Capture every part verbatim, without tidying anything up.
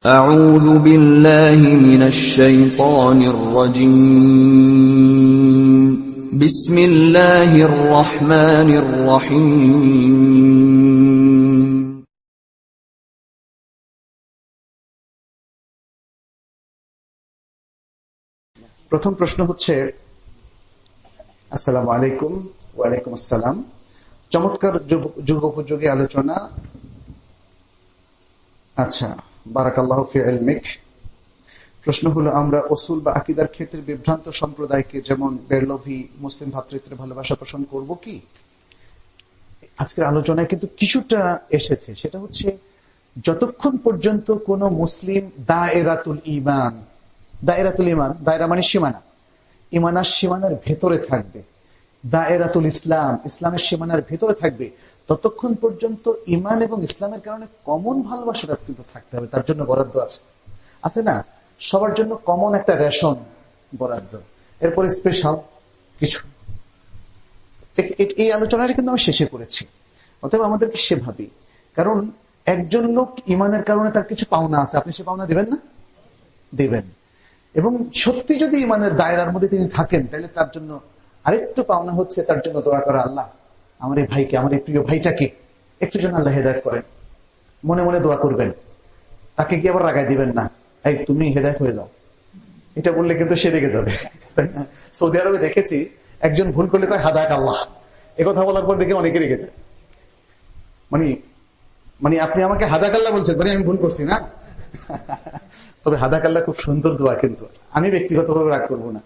أعوذ بالله من الشيطان الرجيم بسم الله الرحمن الرحيم প্রথম প্রশ্ন হচ্ছে, আসসালামু আলাইকুম। ওয়া আলাইকুম আসসালাম। চমৎকার যুগোপযোগী আলোচনা। আচ্ছা, বারাকাল্লাহু ফি ইলমিক। প্রশ্ন হলো, আমরা উসুল বা আকীদার ক্ষেত্রে বিভ্রান্ত সম্প্রদায়কে যেমন বেরলভী মুসলিম ভ্রাতৃত্বের ভালোবাসা পোষণ করব কি? আজকের আলোচনায় কিন্তু কিছুটা এসেছে, সেটা হচ্ছে যতক্ষণ পর্যন্ত কোন মুসলিম দায়রাতুল ঈমান, দায়রাতুল ঈমান, দায়রা মানে সীমানা, ঈমানের সীমানার ভেতরে থাকবে, দায়রাতুল ইসলাম, ইসলামের সীমানার ভেতরে থাকবে, ততক্ষণ পর্যন্ত ঈমান এবং ইসলামের কারণে কমন ভালোবাসাটা কিন্তু থাকতে হবে। তার জন্য বরাদ্দ আছে, আছে না? সবার জন্য কমন একটা রেশন বরাদ্দ, এরপরে স্পেশাল কিছু। এই আলোচনাটা কিন্তু আমি শেষে করেছি। অতএব আমাদেরকে সে ভাবি, কারণ একজন লোক ঈমানের কারণে তার কিছু পাওনা আছে, আপনি সে পাওনা দিবেন না? দিবেন। এবং সত্যি যদি ঈমানের দায়রার মধ্যে তিনি থাকেন, তাহলে তার জন্য আরেকটু পাওনা হচ্ছে তার জন্য দোয়া করা, আল্লাহ আমার এই ভাইকে, আমার এই প্রিয় ভাইটাকে একটু যেন আল্লাহ হেদায়েত করেন। মনে মনে দোয়া করবেন, তাকে কি আবার রাগাই দিবেন না, এই তুমি হেদায়েত হয়ে যাও, এটা বললে কিন্তু সে রেগে যাবে। সৌদি আরবে দেখেছি, একজন ভুল করলে কয় হাদায়াক আল্লাহ, একথা বলার পর দেখে অনেকে রেগে যায়। মানে মানে আপনি আমাকে হাদায়াক আল্লাহ বলছেন, মানে আমি ভুল করছি না? তবে হাদায়াক আল্লাহ খুব সুন্দর দোয়া, কিন্তু আমি ব্যক্তিগতভাবে রাগ করবো না।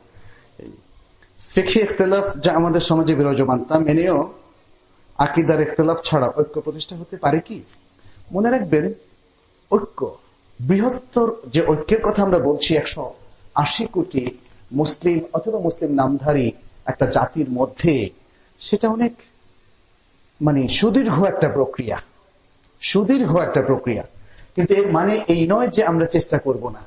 ফিকহি ইখতিলাফ যা আমাদের সমাজে বিরাজমান, তা মেনেও আকীদার ইখতিলাফ ছাড়া ঐক্য প্রতিষ্ঠা হতে পারে কি? মনে রাখবেন, ঐক্য, বৃহত্তর যে ঐক্যের কথা আমরা বলছি, একশো আশি কোটি মুসলিম অথবা মুসলিম নামধারী একটা জাতির মধ্যে, সেটা অনেক মানে সুদীর্ঘ একটা প্রক্রিয়া, সুদীর্ঘ একটা প্রক্রিয়া। কিন্তু এর মানে এই নয় যে আমরা চেষ্টা করব না।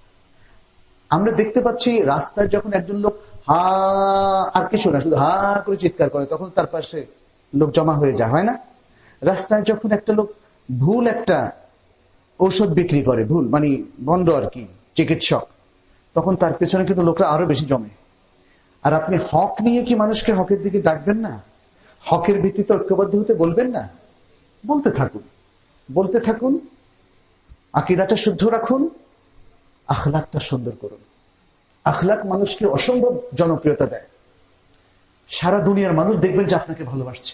আমরা দেখতে পাচ্ছি রাস্তায় যখন একজন লোক হা আর কিছু না, শুধু হা করে চিৎকার করে, তখন তার পাশে লোক জমা হয়ে যায়, হয় না? রাস্তায় যখন একটা লোক ভুল একটা ঔষধ বিক্রি করে, ভুল মানে বন্ধ আর কি, চিকিৎসক, তখন তার পেছনে কিন্তু লোকরা আরো বেশি জমে। আর আপনি হক নিয়ে কি মানুষকে হকের দিকে ডাকবেন না? হকের ভিত্তিতে ঐক্যবদ্ধ হতে বলবেন না? বলতে থাকুন, বলতে থাকুন, আকীদাটা শুদ্ধ রাখুন, আখলাকটা সুন্দর করুন। আখলাক মানুষকে অসম্ভব জনপ্রিয়তা দেয়। সারা দুনিয়ার মানুষ দেখবেন যে আপনাকে ভালোবাসছে,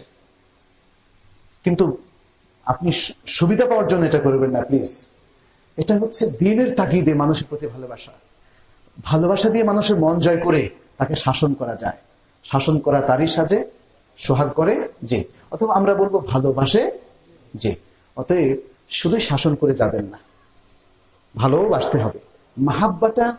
কিন্তু আপনি সুবিধা পাওয়ার জন্য এটা করবেন না, প্লিজ। এটা হচ্ছে দ্বীনের তাগিদে মানুষের প্রতি ভালোবাসা। ভালোবাসা দিয়ে মানুষের মন জয় করে তাকে শাসন করা যায়। শাসন করা তারই সাজে, সোহাগ করে যে, অথবা আমরা বলবো ভালোবাসে যে। অতএব শুধু শাসন করে যাবেন না, ভালোবাসতে হবে। মাহাব্বাটা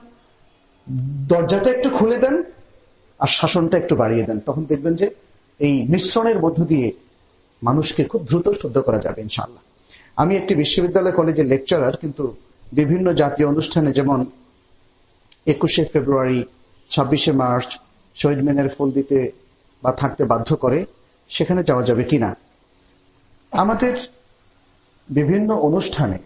দরজাটা একটু খুলে দেন আর শাসনটা একটু বাড়িয়ে দেন, তখন দেখবেন যে এই মিশ্রণের মধ্য দিয়ে মানুষকে খুব দ্রুত শুদ্ধ করা যাবে ইনশাআল্লাহ। আমি একটি বিশ্ববিদ্যালয় কলেজের লেকচারার, কিন্তু বিভিন্ন জাতীয় অনুষ্ঠানে, যেমন একুশে ফেব্রুয়ারি, ছাব্বিশে মার্চ শহীদ মিনারে ফুল দিতে বা থাকতে বাধ্য করে, সেখানে যাওয়া যাবে কিনা? আমাদের বিভিন্ন অনুষ্ঠানে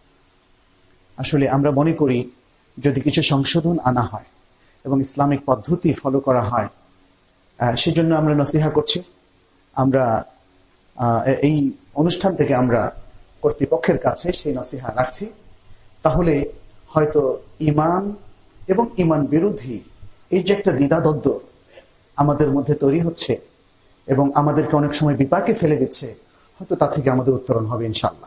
আসলে আমরা মনে করি, যদি কিছু সংশোধন আনা হয় এবং ইসলামিক পদ্ধতি ফলো করা হয়, সেজন্য আমরা নসিহা করছি। আমরা এই অনুষ্ঠান থেকে আমরা কর্তৃপক্ষের কাছে সেই নসিহা রাখছি। তাহলে হয়তো ঈমান এবং ঈমান বিরোধী এই যে একটা দ্বিধাদ্বন্দ্ব আমাদের মধ্যে তৈরি হচ্ছে এবং আমাদেরকে অনেক সময় বিপাকে ফেলে দিচ্ছে, হয়তো তা থেকে আমাদের উত্তরণ হবে ইনশাআল্লাহ।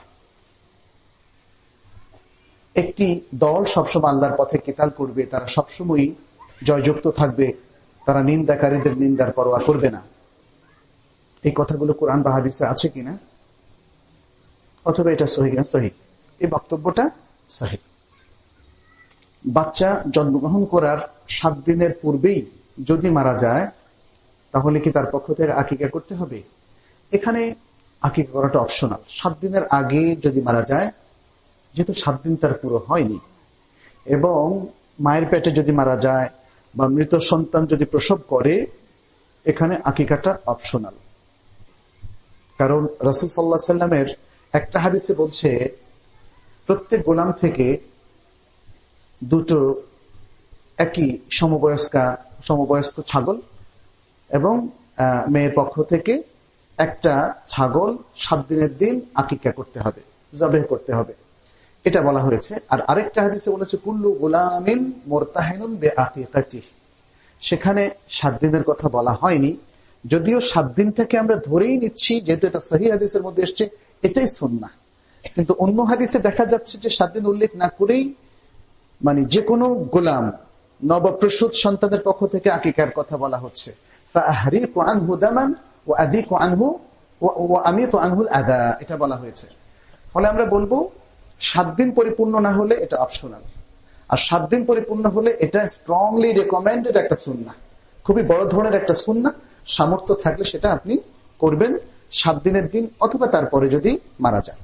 একটি দল সবসময় আল্লাহর পথে কিতাল করবে, তারা সবসময় জয়যুক্ত থাকবে, তারা নিন্দাকারীদের নিন্দার পরোয়া করবে না। এই কথাগুলো কোরআন বা হাদিসে আছে কিনা, অথবা এটা সহিহ না সহিহ, এই বক্তব্যটা সহিহ। বাচ্চা জন্মগ্রহণ করার সাত দিনের পূর্বেই যদি মারা যায়, তাহলে কি তার পক্ষ থেকে আকিকা করতে হবে? এখানে আকিকা করাটা অপশনাল। সাত দিনের আগে যদি মারা যায়, যেহেতু সাত দিন তার পুরো হয়নি, এবং মায়ের পেটে যদি মারা যায় বা মৃত সন্তান যদি প্রসব করে, এখানে আকিকাটা অপশনাল। কারণ রাসূল সাল্লাল্লাহু আলাইহি ওয়াসাল্লামের একটা হাদিসে বলছে, প্রত্যেক গোলাম থেকে দুটো একই সমবয়স্কা সমবয়স্ক ছাগল এবং মেয়ের পক্ষ থেকে একটা ছাগল সাত দিনের দিন আকিকা করতে হবে, জবেহ করতে হবে, এটা বলা হয়েছে। আর আরেকটা হাদিসে বলেছে কুল্লু গুলামিন মুরতাহিনুন বিআকিকাতিহি, সেখানে সাত দিনের কথা বলা হয়নি, যদিও সাত দিনটাকে আমরা ধরেই নিচ্ছি যেহেতু এটা সহিহ হাদিসের মধ্যে এসছে, এটাই সুন্নাহ। কিন্তু অন্য হাদিসে দেখা যাচ্ছে যে সাত দিন উল্লেখ না করেই মানে যে কোনো গোলাম নবপ্রসূত সন্তানের পক্ষ থেকে আকিকার কথা বলা হচ্ছে। ফাআহরিকু আনহু দামান ওয়া আদিকু আনহু ওয়া আমিতু আনহু আদা, এটা বলা হয়েছে। ফলে আমরা বলবো সাত দিন পরিপূর্ণ না হলে এটা অপশনাল, আর সাত দিন পরিপূর্ণ হলে এটা স্ট্রংলি রেকমেন্ডেড একটা সুন্নাহ, খুবই বড় ধরনের একটা সুন্নাহ। সামর্থ্য থাকলে সেটা আপনি করবেন সাত দিনের দিন অথবা তারপরে যদি মারা যান।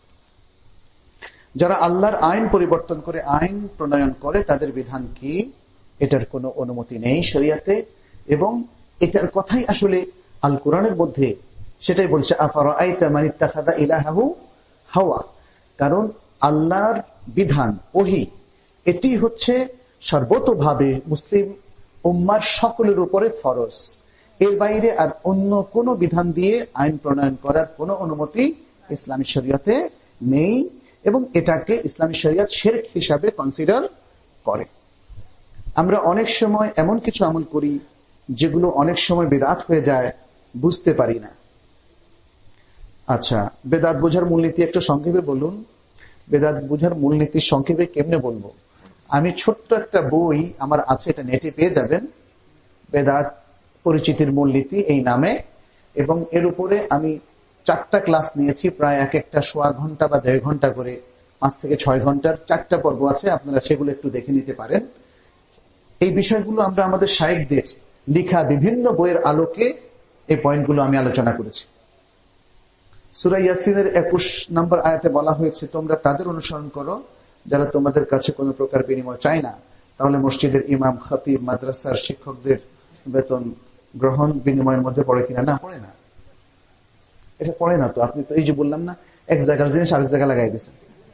যারা আল্লাহর আইন পরিবর্তন করে আইন প্রণয়ন করে তাদের বিধান কি, এটার কোনো অনুমতি নেই শরিয়াতে, এবং এটার কথাই আসলে আল কোরআনের মধ্যে সেটাই বলছে আফারাআইতা মান ইত্তাখাযা ইলাহাহু হাওয়া। কারণ আল্লাহর বিধান ওহী এটি হচ্ছে সর্বতোভাবে মুসলিম উম্মার সকলের উপরে ফরজ, এর বাইরে আর অন্য কোন বিধান দিয়ে আইন প্রণয়ন করার কোনো অনুমতি ইসলামী শরিয়তে নেই, এবং এটাকে ইসলামী শরিয়ত শিরক হিসাবে কনসিডার করে। আমরা অনেক সময় এমন কিছু আমল করি যেগুলো অনেক সময় বেদাত হয়ে যায়, বুঝতে পারি না। আচ্ছা, বেদাত বোঝার মূলনীতি একটু সংক্ষেপে বলুন। বেদাত বোঝার মূলনীতি সংক্ষেপে কেমনে বলবো? আমি ছোট্ট একটা বই আমার আছে, এটা নেটে পেয়ে যাবেন, বেদাত পরিচিতির মূলনীতি এই নামে, এবং এর উপরে আমি চারটা ক্লাস নিয়েছি, প্রায় এক একটা সোয়া ঘন্টা বা দেড় ঘন্টা করে, পাঁচ থেকে ছয় ঘন্টার চারটা পর্ব আছে, আপনারা সেগুলো একটু দেখে নিতে পারেন। এই বিষয়গুলো আমরা আমাদের শায়েখদের লিখা বিভিন্ন বইয়ের আলোকে এই পয়েন্টগুলো আমি আলোচনা করেছি। সূরা ইয়াসিনের একুশ নম্বর আয়াতে বলা হয়েছে, তোমরা তাদের অনুসরণ করো যারা তোমাদের কাছে কোনো প্রকার বিনিময় চায় না। তাহলে মসজিদের ইমাম, খতিব, মাদ্রাসার শিক্ষকদের বেতন গ্রহণ বিনিময়ের মধ্যে পড়ে কিনা? না, পড়ে না, এটা পড়ে না। তো আপনি তো এই যে বললাম না, এক জায়গার জিনিস আরেক জায়গায় লাগাই দিয়েছেন।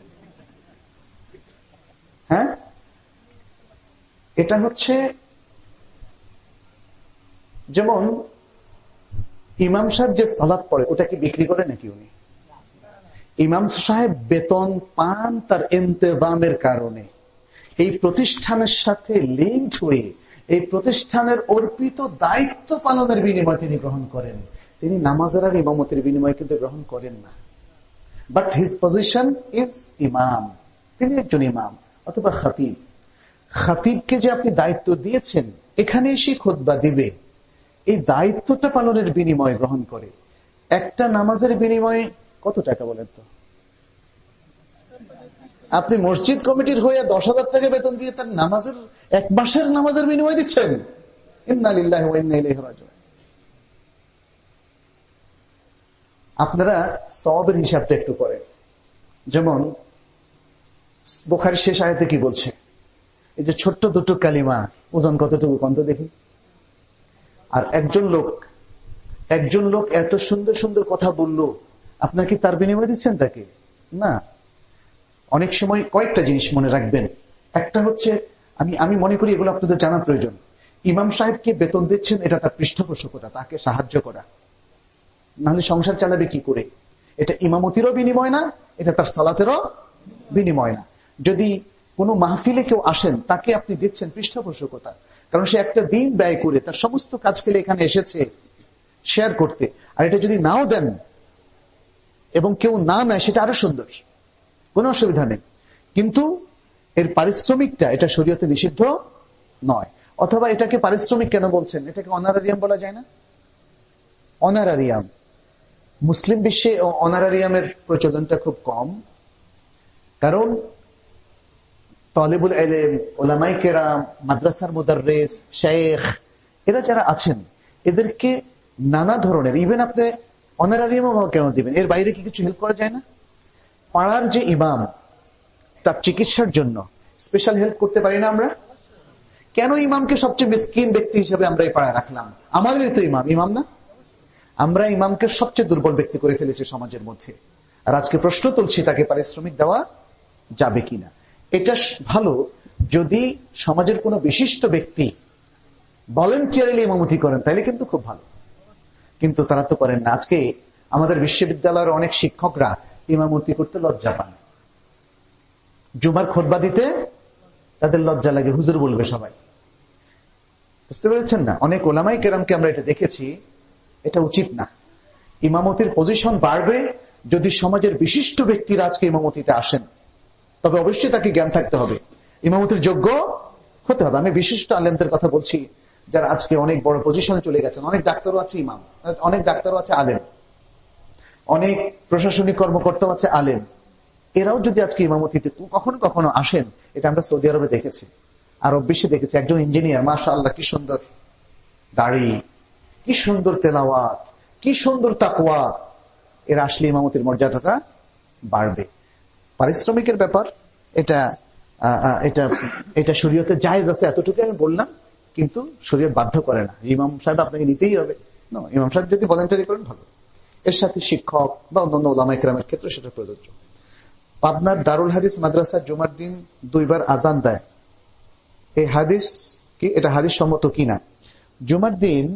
হ্যাঁ, এটা হচ্ছে যেমন ইমাম সাহেব যে সালাত পড়ে ওটা কি বিক্রি করে নাকি? উনি ইমাম সাহেব বেতন পান তার ইন্তেজামের কারণে, এই প্রতিষ্ঠানের সাথে লিঙ্ক হয়ে এই প্রতিষ্ঠানের অর্পিত দায়িত্ব পালনের বিনিময় তিনি গ্রহণ করেন। তিনি নামাজের আর ইমামতের বিনিময় কিন্তু গ্রহণ করেন না, বাট হিজ পজিশন ইজ ইমাম, তিনি একজন ইমাম অথবা খতিব। খতিবকে যে আপনি দায়িত্ব দিয়েছেন এখানে এসে খুতবা দিবে, এই দায়িত্বটা পালনের বিনিময় গ্রহণ করে। একটা নামাজের বিনিময়ে কত টাকা বলেন তো? আপনি মসজিদ কমিটির হয়ে দশ হাজার টাকা বেতন দিয়ে তার নামাজের এক মাসের নামাজের বিনিময় দিচ্ছেন। ইন্না লিল্লাহি ওয়া ইন্না ইলাইহি রাজিউন। আপনারা সওয়াবের হিসাবটা একটু করেন। যেমন বুখারীর শেষ আয়াতে কি বলছে, এই যে ছোট্ট দুটো কালিমা ওজন কতটুকু কন্ত দেখি। আর একজন লোক একজন লোক এত সুন্দর সুন্দর কথা বলল, আপনার কি তার বিনিময় দিচ্ছেন তাকে? না। অনেক সময় কয়েকটা জিনিস মনে রাখবেন। একটা হচ্ছে, আমি আমি মনে করি এগুলো আপনাদের জানা প্রয়োজন। ইমাম সাহেবকে বেতন দিচ্ছেন, এটা তার পৃষ্ঠপোষকতা, তাকে সাহায্য করা, নাহলে সংসার চালাবে কি করে? এটা ইমামতিরও বিনিময় না, এটা তার সালাতেরও বিনিময় না। যদি কোনো মাহফিলে কেউ আসেন, তাকে আপনি দিচ্ছেন পৃষ্ঠপোষকতা, কারণ সে একটা দিন ব্যয় করে তার সমস্ত কাজ ফেলে এখানে এসেছে শেয়ার করতে। আর এটা যদি নাও দেন এবং কেউ না নেয়, সেটা আরো সুন্দর, কোনো অসুবিধা নেই। কিন্তু এর পারিশ্রমিকটা এটা শরীয়তে নিষিদ্ধ নয়। অথবা এটাকে পারিশ্রমিক কেন বলছেন? এটাকে অনারারিয়াম বলা যায় না? অনারারিয়াম, মুসলিম বিশ্বে অনারারিয়ামের প্রচলনটা খুব কম, কারণ তালিবুল ইলম, উলামায়ে কেরাম, মাদ্রাসার মুদাররিস, শাইখ, এরা যারা আছেন এদেরকে নানা ধরনের, ইভেন আপনি অনারারিয়াম কেন দিবেন? এর বাইরে কি কিছু হেল্প করা যায় না? পাড়ার যে ইমাম, তার চিকিৎসার জন্য স্পেশাল হেল্প করতে পারি না আমরা? কেন ইমামকে সবচেয়ে মিসকিন ব্যক্তি হিসেবে আমরা এই পাড়ায় রাখলাম? আমাদেরই তো ইমাম, ইমাম না? আমরা ইমামকে সবচেয়ে দুর্বল ব্যক্তি করে ফেলেছি সমাজের মধ্যে। আর আজকে প্রশ্ন তুলছি, তাকে পারিশ্রমিক দেওয়া যাবে কিনা। এটা ভালো যদি সমাজের কোনো বিশিষ্ট ব্যক্তি ভলেন্টিয়ারলি ইমামতি করেন তাহলে কিন্তু খুব ভালো, কিন্তু তারা তো করেন না। আজকে আমাদের বিশ্ববিদ্যালয়ের অনেক শিক্ষকরা ইমামতি করতে লজ্জা পান, জুমার খুতবা দিতে তাদের লজ্জা লাগে, হুজুর বলবে সবাই। বুঝতে পেরেছেন না? অনেক ওলামায়ে কেরামকে আমরা এটা দেখেছি, এটা উচিত না। ইমামতির পজিশন বাড়বে যদি সমাজের বিশিষ্ট ব্যক্তিরা আজকে ইমামতিতে আসেন, তবে অবশ্যই তাকে জ্ঞান থাকতে হবে, ইমামতির যোগ্য হতে হবে। আমি বিশিষ্ট আলেমদের কথা বলছি যারা আজকে অনেক বড় পজিশনে চলে গেছেন। অনেক ডাক্তারও আছে ইমাম, অনেক ডাক্তারও আছে আলেম, অনেক প্রশাসনিক কর্মকর্তাও আছে আলেম। এরাও যদি আজকে ইমামতিতে কখনো কখনো আসেন, এটা আমরা সৌদি আরবে দেখেছি, আরব বিশ্বে দেখেছি। একজন ইঞ্জিনিয়ার, মাশাআল্লাহ, কি সুন্দর দাড়ি, কি সুন্দর তেলাওয়াত, কি সুন্দর তাকওয়া, এরা আসলে ইমামতির মর্যাদাটা বাড়বে। পারিশ্রমিকের ব্যাপার, এটা এটা এটা শরীয়তে জায়েজ আছে, এতটুকু আমি বললাম, কিন্তু শরীয়ত বাধ্য করে না ইমাম সাহেব আপনাকে নিতেই হবে। না, ইমাম সাহেব যদি ভলান্টারি করেন ভালো। এর সাথে শিক্ষক বা অন্যান্য ওলামায়ে কেরামের ক্ষেত্রে সেটা প্রযোজ্য। পাবনার দারুল হাদিস মাদ্রাসা জুমার দিন দুইবার আজান দেয়, এই হাদিস কি, এটা হাদিস সম্মত কিনা? জুমার দিন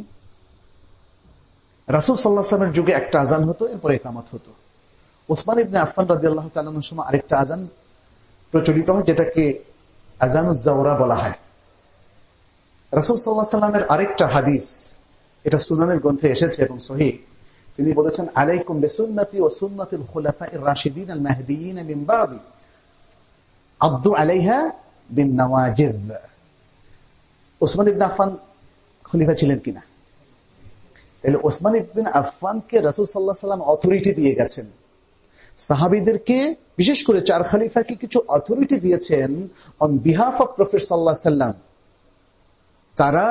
রাসূল সাল্লাল্লাহু আলাইহি ওয়াসাল্লামের যুগে একটা আজান হতো, এরপরে ইকামত হতো। ওসমান ইবনে আফফান রাদিয়াল্লাহু তাআলা আনহুর সময় আরেকটা আজান প্রচলিত হয়, যেটাকে আজানুজ জাওরা বলা হয়। রাসূল সাল্লাল্লাহু আলাইহি ওয়াসাল্লামের আরেকটা হাদিস, এটা সুনানের গ্রন্থে এসেছে এবং সহিহ, তিনি বলেছেন, আলাইকুম বিসুন্নতি ওয়া সুন্নাতিল খুলাফাইর রাশিদিন আল মাহদিয়িন মিন বা'দি আদু আলাইহা বিন নওয়াজিজ। ওসমান ইবনে আফফান খলিফা ছিলেন কিনা? তাহলে ওসমান ইবনে আফফানকে রাসূল সাল্লাল্লাহু আলাইহি ওয়াসাল্লাম অথরিটি দিয়ে গেছেন। সাহাবীদেরকে, বিশেষ করে চার খলিফাকে কিছু অথরিটি দিয়েছেন অন বিহাফ অফ প্রফেট সাল্লাল্লাহু আলাইহি ওয়াসাল্লাম। তারা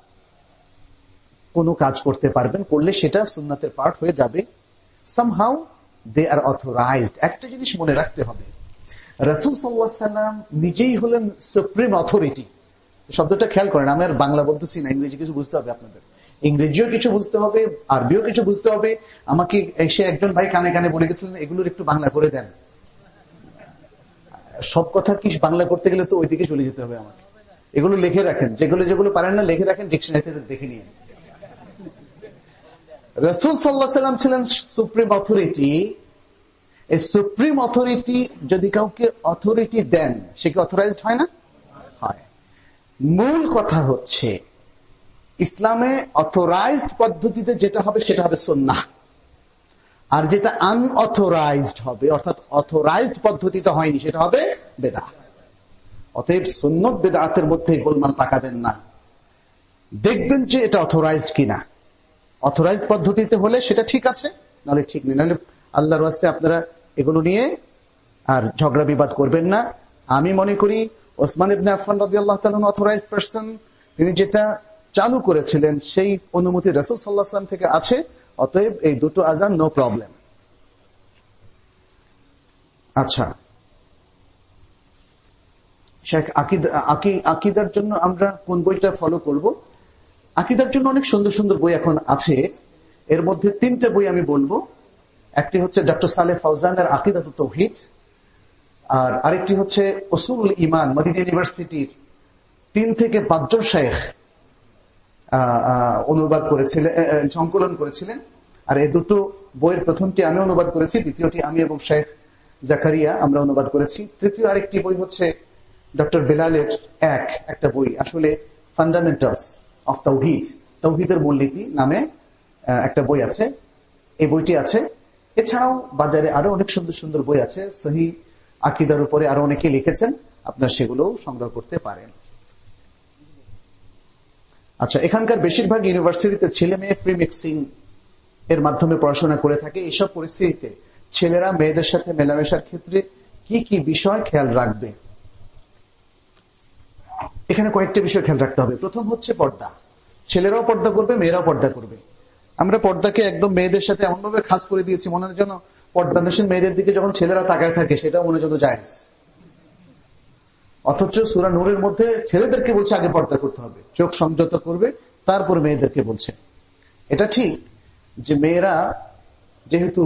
কোনো কাজ করতে পারবেন, করলে সেটা সুন্নাতের পার্ট হয়ে যাবে। Somehow they are authorized. একটা জিনিস মনে রাখতে হবে, রাসূল সাল্লাল্লাহু আলাইহি ওয়াসাল্লাম নিজেই হলেন সুপ্রিম অথরিটি। শব্দটা খেয়াল করেন, আমি আর বাংলা বলতেছি না, ইংরেজি কিছু বুঝতে হবে আপনাদের, ইংরেজিও কিছু বুঝতে হবে, আরবিও কিছু বুঝতে হবে। আমাকে এসে একজন ভাই কানে কানে বলে গেছিলেন, এগুলোর একটু বাংলা করে দেন। সব কথা কি বাংলা করতে গেলে তো ওইদিকে চলে যেতে হবে আমাকে। এগুলো লিখে রাখেন, যেগুলো যেগুলো পারেন না লিখে রাখেন, ডিকশনারিতে দেখে নিন। রাসূল সাল্লাল্লাহু আলাইহি ওয়াসাল্লাম ছিলেন সুপ্রিম অথরিটি। এই সুপ্রিম অথরিটি যদি কাউকে অথরিটি দেন, সে কি অথরাইজড হয় না? হয়। মূল কথা হচ্ছে, ইসলামে অথরাইজড পদ্ধতিতে যেটা হবে সেটা হবে সুন্নাহ, আর যেটা আনঅথরাইজড হবে, অর্থাৎ অথরাইজড পদ্ধতিতে হয়নি, সেটা হবে বিদআহ। অতএব সুন্নাত বিদআতের মধ্যে গোলমাল পাকাবেন না, দেখবেন যে এটা অথরাইজড কিনা। অথরাইজড পদ্ধতিতে হলে সেটা ঠিক আছে, নাহলে ঠিক নেই। নাহলে আল্লাহর ওয়াস্তে আপনারা এগুলো নিয়ে আর ঝগড়া বিবাদ করবেন না। আমি মনে করি ওসমান ইবনে আফফান রাদিয়াল্লাহু তাআলা অথরাইজড পারসন, তিনি যেটা চালু করেছিলেন সেই অনুমতি রাসূল সাল্লাল্লাহু আলাইহি ওয়াসাল্লাম থেকে আছে। অতএব এই দুটো আজান নো প্রবলেম। আচ্ছা, শেখ আকীদা আকীদার জন্য আমরা কোন বইটা ফলো করব? আকীদার জন্য অনেক সুন্দর সুন্দর বই এখন আছে, এর মধ্যে তিনটা বই আমি বলবো। একটি হচ্ছে ডক্টর সালেহ ফাউজানের আকীদাতুত তাওহীদ, আর আরেকটি হচ্ছে উসুলুল ঈমান, মদিনা ইউনিভার্সিটির তিন থেকে পাঁচজন শায়েখ অনুবাদ করেছিলেন, সংকলন করেছিলেন। আর এই দুটো বইয়ের প্রথমটি আমি অনুবাদ করেছি, দ্বিতীয়টি আমি এবং শেখ জাকারিয়া আমরা অনুবাদ করেছি। তৃতীয় আরেকটি বই হচ্ছে ডক্টর বেলালের এক একটা বই, আসলে ফান্ডামেন্টালস অফ তাওহীদ, তাওহীদের মূলনীতি নামে একটা বই আছে, এই বইটি আছে। এছাড়াও বাজারে আরো অনেক সুন্দর সুন্দর বই আছে, সহিহ আকীদার উপরে আরো অনেকে লিখেছেন, আপনারা সেগুলোও সংগ্রহ করতে পারেন। আচ্ছা, এখানকার বেশিরভাগ ইউনিভার্সিটিতে ছেলে মেয়ে ফ্রি মিক্সিং এর মাধ্যমে পড়াশোনা করে থাকে। এইসব পরিস্থিতিতে ছেলেরা মেয়েদের সাথে মেলামেশার ক্ষেত্রে কি কি বিষয় খেয়াল রাখবে? এখানে কয়েকটা বিষয় খেয়াল রাখতে হবে। প্রথম হচ্ছে পর্দা। ছেলেরাও পর্দা করবে, মেয়েরাও পর্দা করবে। আমরা পর্দাকে একদম মেয়েদের সাথে এমন ভাবে খাস করে দিয়েছি, মনে হয় যেন পর্দানশীল মেয়েদের দিকে যখন ছেলেরা তাকায় থাকে সেটাও মনে যেন জায়েজ। অথচ সূরা নূরের মধ্যে ছেলেদেরকে বলছে আগে পর্দা করতে হবে, চোখ সংযত করবে, তারপর মেয়েদেরকে বলছে। এটা ঠিক যে মেয়েরা যেহেতু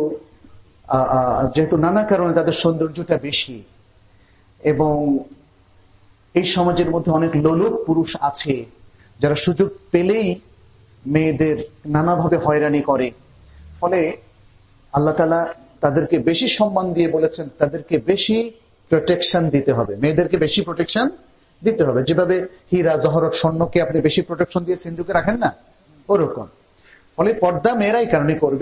যেহেতু নানা কারণে তাদের সৌন্দর্যটা বেশি এবং এই সমাজের মধ্যে অনেক লোলুপ পুরুষ আছে যারা সুযোগ পেলেই মেয়েদের নানাভাবে হয়রানি করে। ফলে আল্লাহ তাআলা তাদেরকে বেশি সম্মান দিয়ে বলেছেন তাদেরকে বেশি প্রোটেকশন দিতে হবে, মেয়েদেরকে বেশি প্রোটেকশন দিতে হবে। যেভাবে হীরা জহরত স্বর্ণকে আপনি বেশি প্রোটেকশন দিয়ে সিন্ধুকে রাখেন না, ওরকম। ফলে পর্দা মেয়েরাই কারণে করবে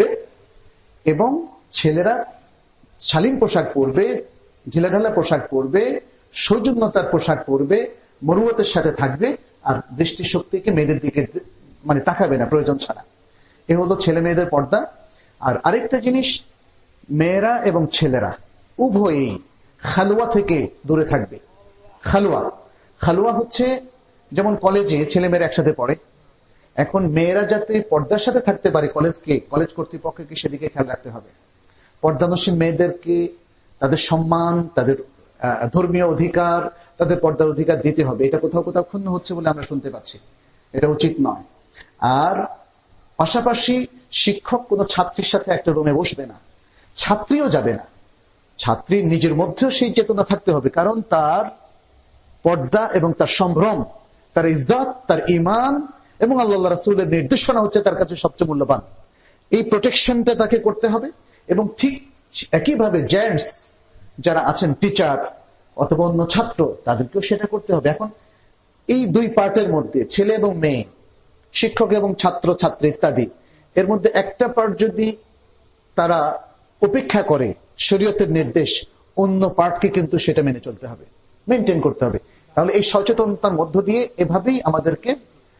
এবং ছেলেরা শালীন পোশাক পরবে, ঢিলাঢালা পোশাক পরবে, সৌজন্যতার পোশাক পরবে, মরুয়তের সাথে থাকবে, আর দৃষ্টিশক্তিকে মেয়েদের দিকে মানে তাকাবে না প্রয়োজন ছাড়া। এ হলো ছেলে মেয়েদের পর্দা। আর আরেকটা জিনিস, মেয়েরা এবং ছেলেরা উভয়ই খালুয়া থেকে দূরে থাকবে। খালুয়া খালুয়া হচ্ছে যেমন কলেজে ছেলে মেয়েরা একসাথে পড়ে, এখন মেয়েরা যাতে পর্দার সাথে থাকতে পারে কলেজকে কলেজ কর্তৃপক্ষকে সেদিকে খেয়াল রাখতে হবে। পর্দানসীন মেয়েদেরকে তাদের সম্মান, তাদের ধর্মীয় অধিকার, তাদের পর্দার অধিকার দিতে হবে। এটা কোথাও কোথাও ক্ষুণ্ণ হচ্ছে বলে আমরা শুনতে পাচ্ছি, এটা উচিত নয়। আর পাশাপাশি শিক্ষক কোনো ছাত্রীর সাথে একটা রুমে বসবে না, ছাত্রীও যাবে না। ছাত্রীর নিজের মধ্যেও সেই চেতনা থাকতে হবে, কারণ তার পর্দা এবং তার সম্ভ্রম, তার ইজ্জত, তার ঈমান এবং আল্লাহ রাসূলের নির্দেশনা হচ্ছে তার কাছে সবচেয়ে মূল্যবান। এই প্রোটেকশনটা তাকে করতে হবে। এবং ঠিক একইভাবে জেন্টস যারা আছেন, টিচার অথবা অন্য ছাত্র, তাদেরকেও সেটা করতে হবে। এখন এই দুই পার্টের মধ্যে, ছেলে এবং মেয়ে, শিক্ষক এবং ছাত্র ছাত্রী ইত্যাদি, এর মধ্যে একটা পার্ট যদি তারা উপেক্ষা করে শরীয়তের নির্দেশ, অন্য পার্টকে কিন্তু সেটা মেনে চলতে হবে, মেনটেন করতে হবে। তাহলে এই সচেতনতার মধ্য দিয়ে এভাবেই আমাদেরকে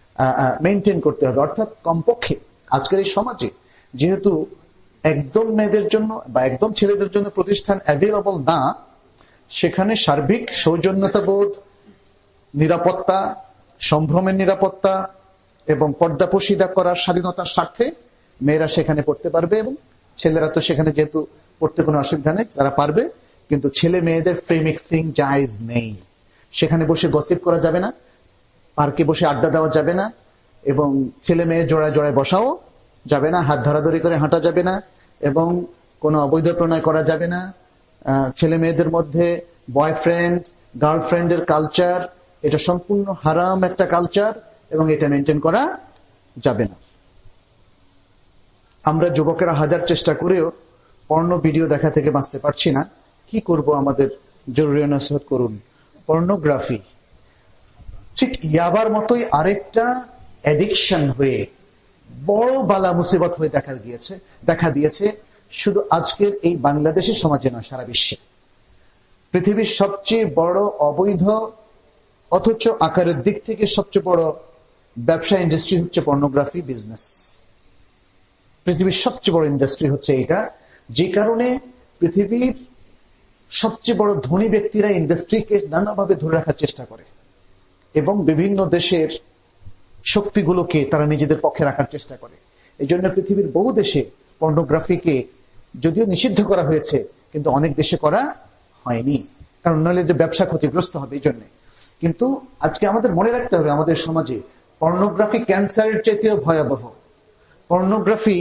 মেনটেন করতে হবে। অর্থাৎ কমপক্ষে আজকের এই সমাজে যেহেতু একদম মেয়েদের জন্য বা একদম ছেলেদের জন্য প্রতিষ্ঠান অ্যাভেলেবল না, সেখানে সার্বিক সৌজন্যতাবোধ, নিরাপত্তা, সম্ভ্রমের নিরাপত্তা এবং পর্দাপোশিদা করার স্বাধীনতার স্বার্থে মেয়েরা সেখানে পড়তে পারবে। এবং ছেলেরা তো সেখানে যেহেতু পড়তে কোনো অসুবিধা নেই, তারা পারবে। কিন্তু ছেলে মেয়েদের ফ্রি মিক্সিং জায়েজ নেই। সেখানে বসে গসিপ করা যাবে না, পার্কে বসে আড্ডা দেওয়া যাবে না, এবং ছেলে মেয়ে জোড়ায় জোড়ায় বসাও যাবে না, হাত ধরাধরি করে হাঁটা যাবে না, এবং কোনো অবৈধ প্রণয় করা যাবে না। ছেলে মেয়েদের মধ্যে বয়ফ্রেন্ড গার্লফ্রেন্ডের কালচার, এটা সম্পূর্ণ হারাম একটা কালচার, এবং এটা মেনটেন করা যাবে না। আমরা যুবকেরা হাজার চেষ্টা করেও পর্ণ ভিডিও দেখা থেকে বাঁচতে পারছি না। কি করব? আমাদের জরুরি নসিহত করুন। পর্নোগ্রাফি ঠিক ইয়াবার মতোই আরেকটা অ্যাডিকশন হয়ে বড় বালা মুসিবত হয়ে দেখা গিয়েছে দেখা দিয়েছে শুধু আজকের এই বাংলাদেশের সমাজে নয়, সারা বিশ্বে। পৃথিবীর সবচেয়ে বড় অবৈধ অথচ আকারের দিক থেকে সবচেয়ে বড় ব্যবসা ইন্ডাস্ট্রি হচ্ছে পর্নোগ্রাফি বিজনেস। পৃথিবীর সবচেয়ে বড় ইন্ডাস্ট্রি হচ্ছে এটা, যে কারণে পৃথিবীর সবচেয়ে বড় ধনী ব্যক্তিরা ইন্ডাস্ট্রিকে নানাভাবে ধরে রাখার চেষ্টা করে এবং বিভিন্ন দেশের শক্তিগুলোকে তারা নিজেদের পক্ষে রাখার চেষ্টা করে। এই জন্য পৃথিবীর বহু দেশে পর্নোগ্রাফিকে যদিও নিষিদ্ধ করা হয়েছে, কিন্তু অনেক দেশে করা হয়নি, কারণ নইলে যে ব্যবসা ক্ষতিগ্রস্ত হবে এই জন্য। কিন্তু আজকে আমাদের মনে রাখতে হবে, আমাদের সমাজে পর্নোগ্রাফি ক্যান্সারের চাইতেও ভয়াবহ। পর্নোগ্রাফি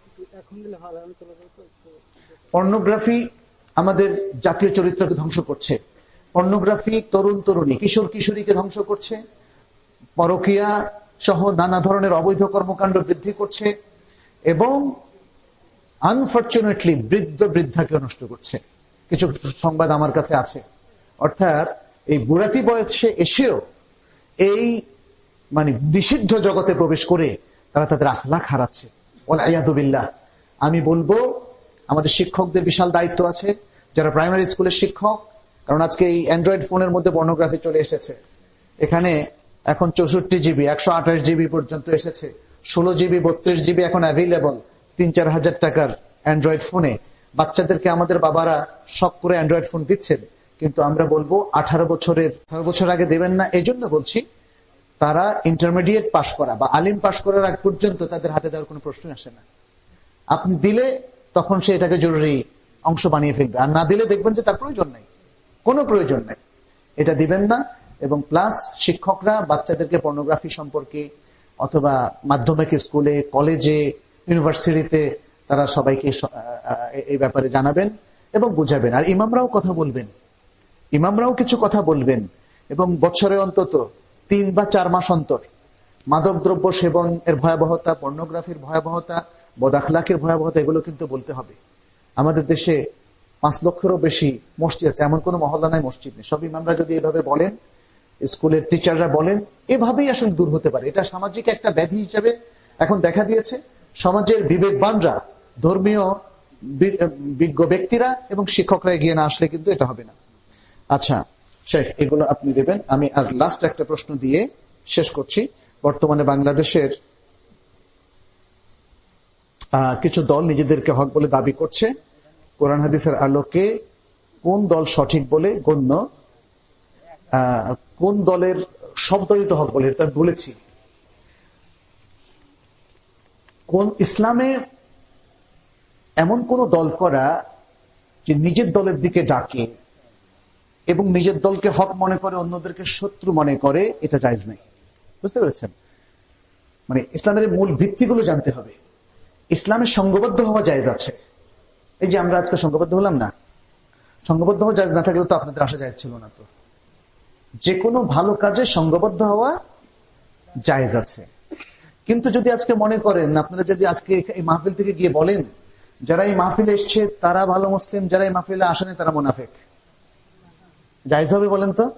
পর্নোগ্রাফি আমাদের জাতীয় চরিত্রকে ধ্বংস করছে। পর্নোগ্রাফি তরুণ তরুণী, কিশোর কিশোরীকে ধ্বংস করছে। পরকীয়া সহ নানা ধরনের অবৈধ কর্মকাণ্ড বৃদ্ধি করছে এবং আনফরচুনেটলি বৃদ্ধ বৃদ্ধাকে নষ্ট করছে। কিছু সংবাদ আমার কাছে আছে, অর্থাৎ এই বুড়াতি বয়সে এসেও এই মানে নিষিদ্ধ জগতে প্রবেশ করে তারা তাদের আখলাক হারাচ্ছে। ওয়ালিয়াযু বিল্লাহ। আমি বলবো আমাদের শিক্ষকদের বিশাল দায়িত্ব আছে, যারা প্রাইমারি স্কুলের শিক্ষক, কারণ আজকে এই অ্যান্ড্রয়েড ফোনের মধ্যে পর্নোগ্রাফি চলে এসেছে। এখানে এখন চৌষট্টি জিবি একশো আঠাশ জিবি পর্যন্ত এসেছে, ষোলো জিবি বত্রিশ জিবি এখন অ্যাভেলেবল তিন চার হাজার টাকার অ্যান্ড্রয়েড ফোনে। বাচ্চাদেরকে আমাদের বাবারা শখ করে অ্যান্ড্রয়েড ফোন দিচ্ছেন, কিন্তু আমরা বলবো আঠারো বছরের আঠারো বছর আগে দেবেন না। এই জন্য বলছি, তারা ইন্টারমিডিয়েট পাশ করা বা আলিম পাশ করার আগ পর্যন্ত তাদের হাতে দেওয়ার কোনো প্রশ্ন আসে না। আপনি দিলে তখন সে এটাকে জরুরি অংশ বানিয়ে ফেলবে, আর না দিলে দেখবেন যে তার প্রয়োজন নেই, কোনো প্রয়োজন নেই, এটা দিবেন না। এবং প্লাস শিক্ষকরা বাচ্চাদেরকে পর্নোগ্রাফি সম্পর্কে অথবা মাধ্যমিক স্কুলে, কলেজে, ইউনিভার্সিটিতে তারা সবাইকে এই ব্যাপারে জানাবেন এবং বুঝাবেন। আর ইমামরাও কথা বলবেন, ইমামরাও কিছু কথা বলবেন এবং বছরে অন্তত তিন বা চার মাস অন্তর মাদকদ্রব্য সেবন এর ভয়াবহতা, পর্নোগ্রাফির ভয়াবহতা, বদাখলাকের ভয়াবহতা এগুলো কিন্তু বলতে হবে। আমাদের দেশে পাঁচ লক্ষেরও বেশি মসজিদ আছে, এমন কোন মহল্লা নাই মসজিদ নেই। সব ইমামরা যদি এভাবে বলেন, স্কুলের টিচাররা বলেন, এভাবেই আসলে দূর হতে পারে। এটা সামাজিক একটা ব্যাধি হিসেবে এখন দেখা দিয়েছে। সমাজের বিবেকবানরা, ধর্মীয় বিজ্ঞ ব্যক্তিরা এবং শিক্ষকরা এগিয়ে না আসলে কিন্তু এটা হবে না। আচ্ছা শেখ, এগুলো আপনি দেবেন। আমি আর লাস্ট একটা প্রশ্ন দিয়ে শেষ করছি। বর্তমানে বাংলাদেশের কিছু দল নিজেদেরকে হক বলে দাবি করছে। কোরআন হাদিসের আলোকে কোন দল সঠিক বলে গণ্য, কোন দলের সব দলই তো হক বলে, এটা বলেছি। কোন ইসলামে এমন কোন দল করা যে নিজের দলের দিকে ডাকে এবং নিজের দলকে হক মনে করে অন্যদেরকে শত্রু মনে করে, এটা জায়েজ নেই। বুঝতে পেরেছেন? মানে ইসলামের মূল ভিত্তিগুলো জানতে হবে। ইসলামের সংঘবদ্ধ হওয়া জায়েজ আছে। এই যে আমরা আজকে সংঘবদ্ধ হলাম না, সংঘবদ্ধ হওয়া জায়েজ না থাকলে তো আপনাদের আসা জায়েজ ছিল না। তো যে কোনো ভালো কাজে সংঘবদ্ধ হওয়া জায়েজ আছে। কিন্তু যদি আজকে মনে করেন, আপনারা যদি আজকে এই মাহফিল থেকে গিয়ে বলেন যারা এই মাহফিলে এসছে তারা ভালো মুসলিম, যারা এই মাহফিলে আসেনি তারা মুনাফিক, জায়েজ হবে বলেন তো?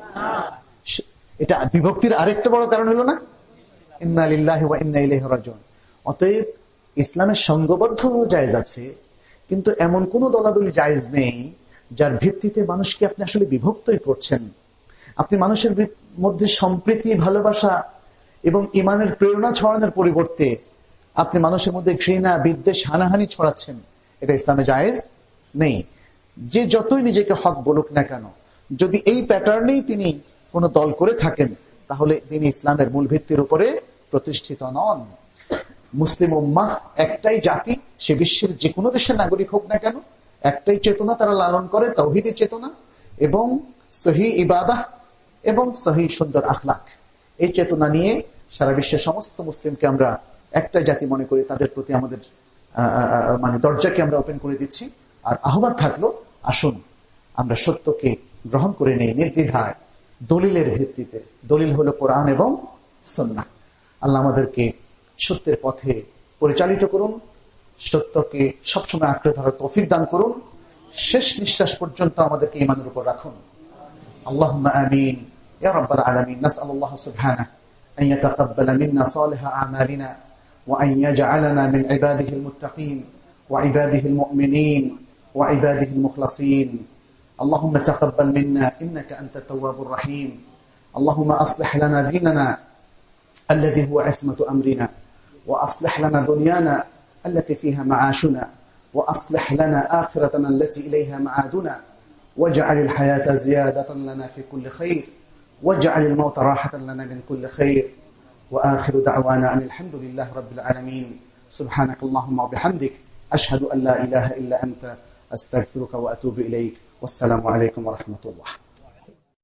এটা বিভক্তির আরেকটা বড় কারণ হলো না? ইন্না লিল্লাহি ওয়া ইন্না ইলাইহি রাজিউন। অতএব ইসলামের সংঘবদ্ধ জায়েজ আছে, কিন্তু এমন কোন দলাদলি জায়েজ নেই যার ভিত্তিতে মানুষকে আপনি আসলে বিভক্তই করছেন। আপনি মানুষের মধ্যে সম্প্রীতি, ভালোবাসা এবং ইমানের প্রেরণা ছড়ানোর পরিবর্তে আপনি মানুষের মধ্যে ঘৃণা, বিদ্বেষ, হানাহানি ছড়াচ্ছেন। এটা ইসলামে জায়েজ নেই। যে যতই নিজেকে হক বলুক না কেন, যদি এই প্যাটার্নেই তিনি কোন দল করে থাকেন, তাহলে তিনি ইসলামের মূল ভিত্তির উপরে প্রতিষ্ঠিত নন। মুসলিম উম্মাহ একটাই জাতি, সে বিশ্বের যে কোনো দেশের নাগরিক হোক না কেন, একটাই চেতনা তারা লালন করে, তাওহীদের চেতনা এবং সহি ইবাদাহ এবং সহি সুন্দর আখলাক। এই চেতনা নিয়ে সারা বিশ্বের সমস্ত মুসলিমকে আমরা একটা জাতি মনে করি, তাদের প্রতি আমাদের মানে দরজাকে আমরা ওপেন করে দিচ্ছি। আর আহ্বান থাকলো, আসুন আমরা সত্যকে গ্রহণ করে নেই নির্দ্বিধায়, দলিলের ভিত্তিতে। দলিল হলো কোরআন এবং সুন্নাহ। আল্লাহ আমাদেরকে সত্যের পথে পরিচালিত করুন, সত্যকে সবসময় আঁকড়ে ধরার তৌফিক দান করুন, শেষ নিঃশ্বাস পর্যন্ত আমাদেরকে ঈমানের উপর রাখুন। আল্লাহুম্মা আমিন ইয়া রাব্বাল আলামিন। নাসআলুল্লাহ সুবহানাহু আন ইয়াতাকাব্বালা মিন্না সালিহা আমালিনা ওয়া আন ইয়াজআলানা মিন ইবাদিহিল মুত্তাকিন ওয়া ইবাদিহিল মুমিনিন ওয়া ইবাদিহিল মুখলাসিন। اللهم تقبل منا إنك أنت التواب الرحيم. اللهم أصلح لنا ديننا الذي هو عصمة أمرنا، وأصلح لنا دنيانا التي فيها معاشنا، وأصلح لنا آخرتنا التي إليها معادنا، واجعل الحياة زيادة لنا في كل خير، واجعل الموت راحة لنا من كل خير. وآخر دعوانا أن الحمد لله رب العالمين. سبحانك اللهم وبحمدك أشهد أن لا إله إلا أنت أستغفرك وأتوب إليك. والسلام عليكم ورحمة الله.